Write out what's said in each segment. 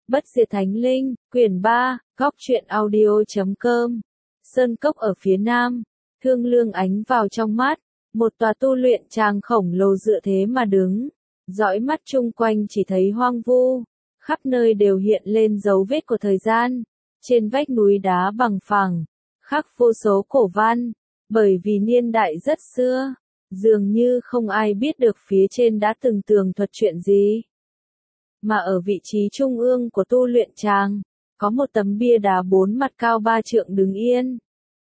Bất diệt thánh linh, quyển 3, góc truyện audio.com. Sơn cốc ở phía nam, thương lương ánh vào trong mắt, một tòa tu luyện tràng khổng lồ dựa thế mà đứng. Dõi mắt chung quanh chỉ thấy hoang vu, khắp nơi đều hiện lên dấu vết của thời gian. Trên vách núi đá bằng phẳng, khắc vô số cổ văn, bởi vì niên đại rất xưa, dường như không ai biết được phía trên đã từng tường thuật chuyện gì. Mà ở vị trí trung ương của tu luyện tràng, có một tấm bia đá 4 mặt cao 3 trượng đứng yên.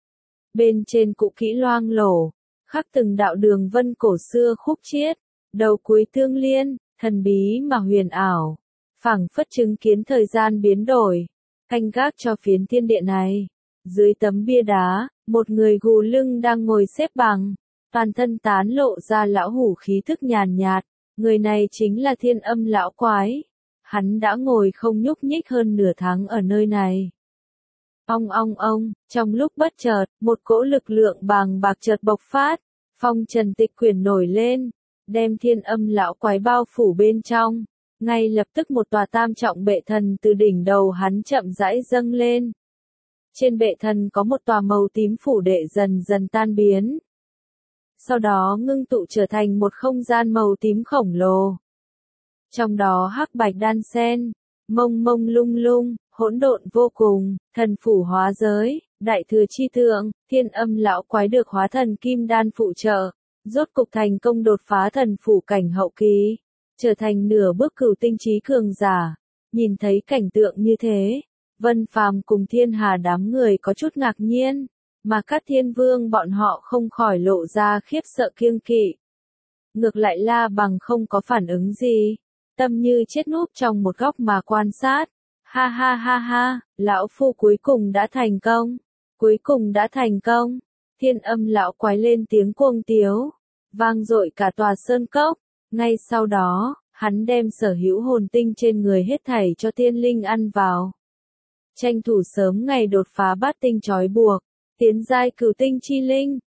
Bên trên cụ kỹ loang lổ, khắc từng đạo đường vân cổ xưa khúc chiết, đầu cuối tương liên, thần bí mà huyền ảo, phảng phất chứng kiến thời gian biến đổi, canh gác cho phiến thiên địa này. Dưới tấm bia đá, một người gù lưng đang ngồi xếp bằng, toàn thân tán lộ ra lão hủ khí thức nhàn nhạt, người này chính là Thiên Âm lão quái. Hắn đã ngồi không nhúc nhích hơn nửa tháng ở nơi này. Ong ong ong, trong lúc bất chợt, một cỗ lực lượng bàng bạc chợt bộc phát, phong trần tịch quyển nổi lên, đem Thiên Âm lão quái bao phủ bên trong. Ngay lập tức một tòa tam trọng bệ thần từ đỉnh đầu hắn chậm rãi dâng lên. Trên bệ thần có một tòa màu tím phủ đệ dần dần tan biến. Sau đó ngưng tụ trở thành một không gian màu tím khổng lồ. Trong đó hắc bạch đan xen, mông mông lung lung, hỗn độn vô cùng, thần phủ hóa giới, đại thừa chi tượng, Thiên Âm lão quái được hóa thần kim đan phụ trợ, rốt cục thành công đột phá thần phủ cảnh hậu kỳ, trở thành nửa bước cửu tinh trí cường giả. Nhìn thấy cảnh tượng như thế, Vân Phàm cùng Thiên Hà đám người có chút ngạc nhiên, mà các thiên vương bọn họ không khỏi lộ ra khiếp sợ kiêng kỵ. Ngược lại La Bằng không có phản ứng gì, tâm như chết núp trong một góc mà quan sát. Ha ha ha ha, lão phu cuối cùng đã thành công, cuối cùng đã thành công. Thiên Âm lão quái lên tiếng cuồng tiếu, vang dội cả tòa sơn cốc. Ngay sau đó, hắn đem sở hữu hồn tinh trên người hết thảy cho thiên linh ăn vào. Tranh thủ sớm ngày đột phá bát tinh trói buộc, tiến giai cửu tinh chi linh.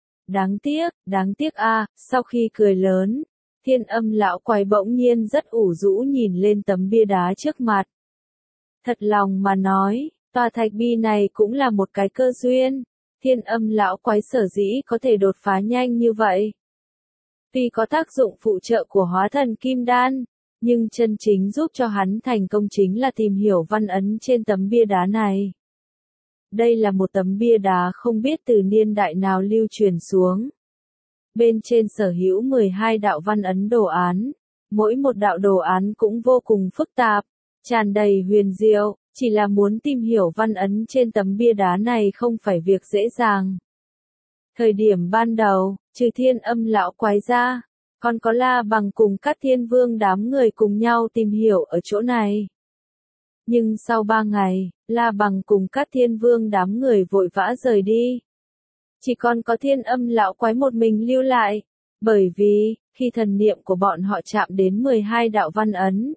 Đáng tiếc a, sau khi cười lớn, Thiên Âm lão quái bỗng nhiên rất ủ rũ nhìn lên tấm bia đá trước mặt. Thật lòng mà nói, tòa thạch bi này cũng là một cái cơ duyên. Thiên Âm lão quái sở dĩ có thể đột phá nhanh như vậy. Tuy có tác dụng phụ trợ của hóa thần kim đan, nhưng chân chính giúp cho hắn thành công chính là tìm hiểu văn ấn trên tấm bia đá này. Đây là một tấm bia đá không biết từ niên đại nào lưu truyền xuống. Bên trên sở hữu 12 đạo văn ấn đồ án, mỗi một đạo đồ án cũng vô cùng phức tạp, tràn đầy huyền diệu, chỉ là muốn tìm hiểu văn ấn trên tấm bia đá này không phải việc dễ dàng. Thời điểm ban đầu, trừ Thiên Âm lão quái ra, còn có La Bằng cùng các thiên vương đám người cùng nhau tìm hiểu ở chỗ này. Nhưng sau 3 ngày, La Bằng cùng các thiên vương đám người vội vã rời đi. Chỉ còn có Thiên Âm lão quái một mình lưu lại, bởi vì, khi thần niệm của bọn họ chạm đến 12 đạo văn ấn,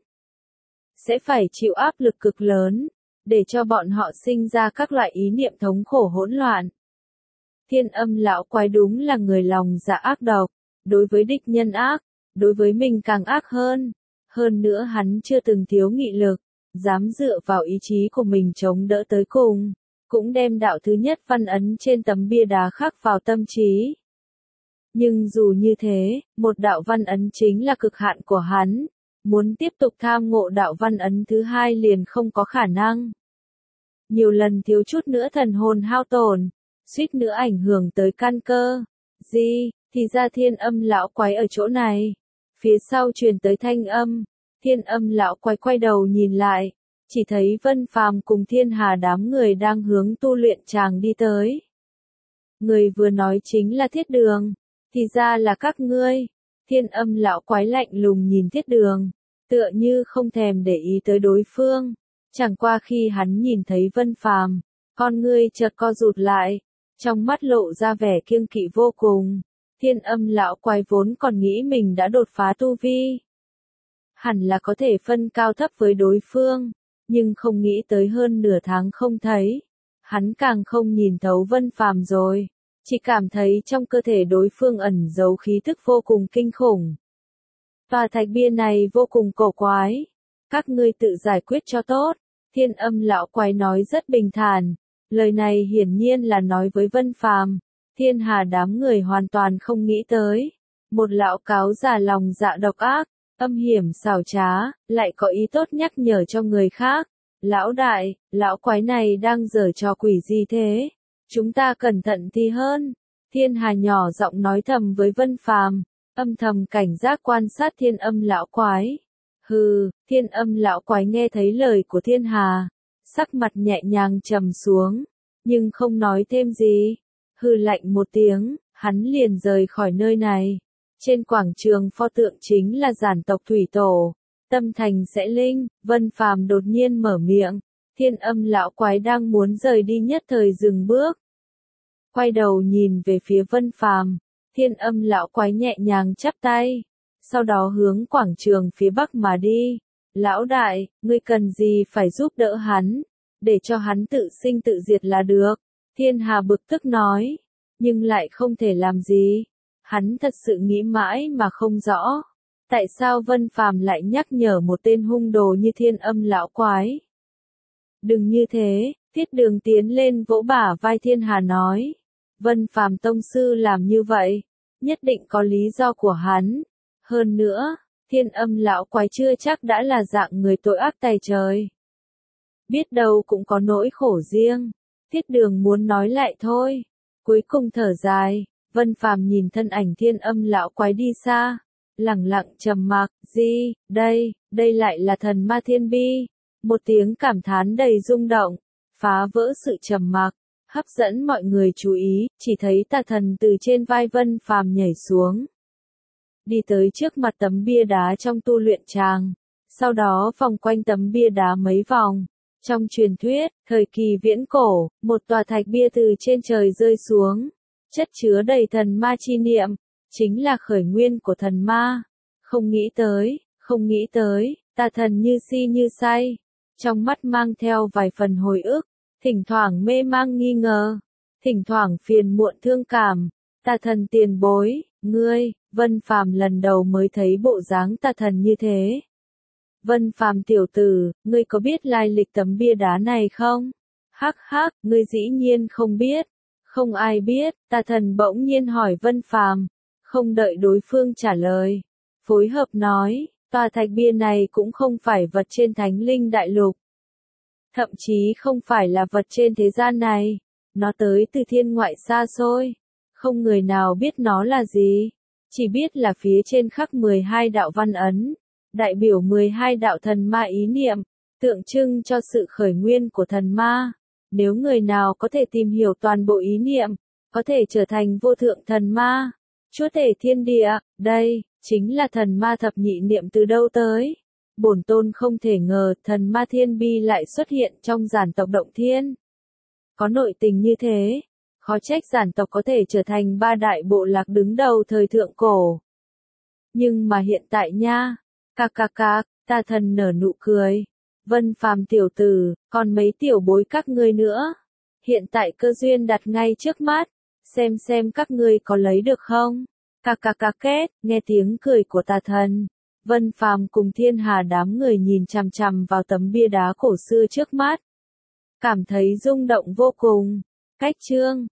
sẽ phải chịu áp lực cực lớn, để cho bọn họ sinh ra các loại ý niệm thống khổ hỗn loạn. Thiên Âm lão quái đúng là người lòng dạ ác độc, đối với địch nhân ác, đối với mình càng ác hơn. Hơn nữa hắn chưa từng thiếu nghị lực, dám dựa vào ý chí của mình chống đỡ tới cùng, cũng đem đạo thứ nhất văn ấn trên tấm bia đá khắc vào tâm trí. Nhưng dù như thế, một đạo văn ấn chính là cực hạn của hắn, muốn tiếp tục tham ngộ đạo văn ấn thứ hai liền không có khả năng. Nhiều lần thiếu chút nữa thần hồn hao tổn, suýt nữa ảnh hưởng tới căn cơ. Thì ra Thiên Âm lão quái ở chỗ này. Phía sau truyền tới thanh âm, Thiên Âm lão quái quay đầu nhìn lại, chỉ thấy Vân Phàm cùng Thiên Hà đám người đang hướng tu luyện tràng đi tới. Người vừa nói chính là Thiết Đường, thì ra là các ngươi. Thiên Âm lão quái lạnh lùng nhìn Thiết Đường, tựa như không thèm để ý tới đối phương. Chẳng qua khi hắn nhìn thấy Vân Phàm, con ngươi chợt co rụt lại, trong mắt lộ ra vẻ kiêng kỵ vô cùng. Thiên Âm lão quái vốn còn nghĩ mình đã đột phá tu vi, hẳn là có thể phân cao thấp với đối phương, nhưng không nghĩ tới hơn nửa tháng không thấy, hắn càng không nhìn thấu Vân Phàm rồi, chỉ cảm thấy trong cơ thể đối phương ẩn giấu khí tức vô cùng kinh khủng. Tòa thạch bia này vô cùng cổ quái, các ngươi tự giải quyết cho tốt. Thiên Âm lão quái nói rất bình thản, lời này hiển nhiên là nói với Vân Phàm. Thiên Hà đám người hoàn toàn không nghĩ tới, một lão cáo già lòng dạ độc ác, âm hiểm xảo trá, lại có ý tốt nhắc nhở cho người khác. Lão đại, lão quái này đang giở trò quỷ gì thế? Chúng ta cẩn thận thì hơn. Thiên Hà nhỏ giọng nói thầm với Vân Phàm, âm thầm cảnh giác quan sát Thiên Âm lão quái. Hừ, Thiên Âm lão quái nghe thấy lời của Thiên Hà, sắc mặt nhẹ nhàng trầm xuống, nhưng không nói thêm gì. Hừ lạnh một tiếng, hắn liền rời khỏi nơi này. Trên quảng trường pho tượng chính là giản tộc thủy tổ, tâm thành sẽ linh. Vân Phàm đột nhiên mở miệng, Thiên Âm lão quái đang muốn rời đi nhất thời dừng bước. Quay đầu nhìn về phía Vân Phàm, Thiên Âm lão quái nhẹ nhàng chắp tay, sau đó hướng quảng trường phía bắc mà đi. Lão đại, ngươi cần gì phải giúp đỡ hắn, để cho hắn tự sinh tự diệt là được. Thiên Hà bực tức nói, nhưng lại không thể làm gì. Hắn thật sự nghĩ mãi mà không rõ, tại sao Vân Phàm lại nhắc nhở một tên hung đồ như Thiên Âm lão quái. Đừng như thế, Thiết Đường tiến lên vỗ bả vai Thiên Hà nói, Vân Phàm tông sư làm như vậy, nhất định có lý do của hắn. Hơn nữa, Thiên Âm lão quái chưa chắc đã là dạng người tội ác tày trời. Biết đâu cũng có nỗi khổ riêng. Thiết Đường muốn nói lại thôi, cuối cùng thở dài. Vân Phàm nhìn thân ảnh Thiên Âm lão quái đi xa, lẳng lặng trầm mặc. Gì, đây lại là thần ma Thiên Bi. Một tiếng cảm thán đầy rung động, phá vỡ sự trầm mặc, hấp dẫn mọi người chú ý. Chỉ thấy tà thần từ trên vai Vân Phàm nhảy xuống, đi tới trước mặt tấm bia đá trong tu luyện tràng, sau đó vòng quanh tấm bia đá mấy vòng. Trong truyền thuyết, thời kỳ viễn cổ, một tòa thạch bia từ trên trời rơi xuống, chất chứa đầy thần ma chi niệm, chính là khởi nguyên của thần ma. Không nghĩ tới, tà thần như si như say, trong mắt mang theo vài phần hồi ức, thỉnh thoảng mê mang nghi ngờ, thỉnh thoảng phiền muộn thương cảm. Tà thần tiền bối, ngươi. Vân Phàm lần đầu mới thấy bộ dáng tà thần như thế. Vân Phàm tiểu tử, ngươi có biết lai lịch tấm bia đá này không? Hắc hắc, ngươi dĩ nhiên không biết. Không ai biết. Tà thần bỗng nhiên hỏi Vân Phàm, không đợi đối phương trả lời, phối hợp nói, tòa thạch bia này cũng không phải vật trên Thánh Linh Đại Lục, thậm chí không phải là vật trên thế gian này, nó tới từ thiên ngoại xa xôi, không người nào biết nó là gì, chỉ biết là phía trên khắc 12 đạo văn ấn, đại biểu 12 đạo thần ma ý niệm, tượng trưng cho sự khởi nguyên của thần ma. Nếu người nào có thể tìm hiểu toàn bộ ý niệm, có thể trở thành vô thượng thần ma, chúa tể thiên địa. Đây chính là thần ma thập nhị niệm từ đâu tới. Bổn tôn không thể ngờ thần ma Thiên Bi lại xuất hiện trong giản tộc Động Thiên. Có nội tình như thế, khó trách giản tộc có thể trở thành ba đại bộ lạc đứng đầu thời thượng cổ. Nhưng mà hiện tại nha, tà thần nở nụ cười. Vân Phàm tiểu tử, còn mấy tiểu bối các ngươi nữa. Hiện tại cơ duyên đặt ngay trước mắt, xem các ngươi có lấy được không? Két, nghe tiếng cười của tà thần. Vân Phàm cùng Thiên Hà đám người nhìn chằm chằm vào tấm bia đá cổ xưa trước mắt, cảm thấy rung động vô cùng. Cách chương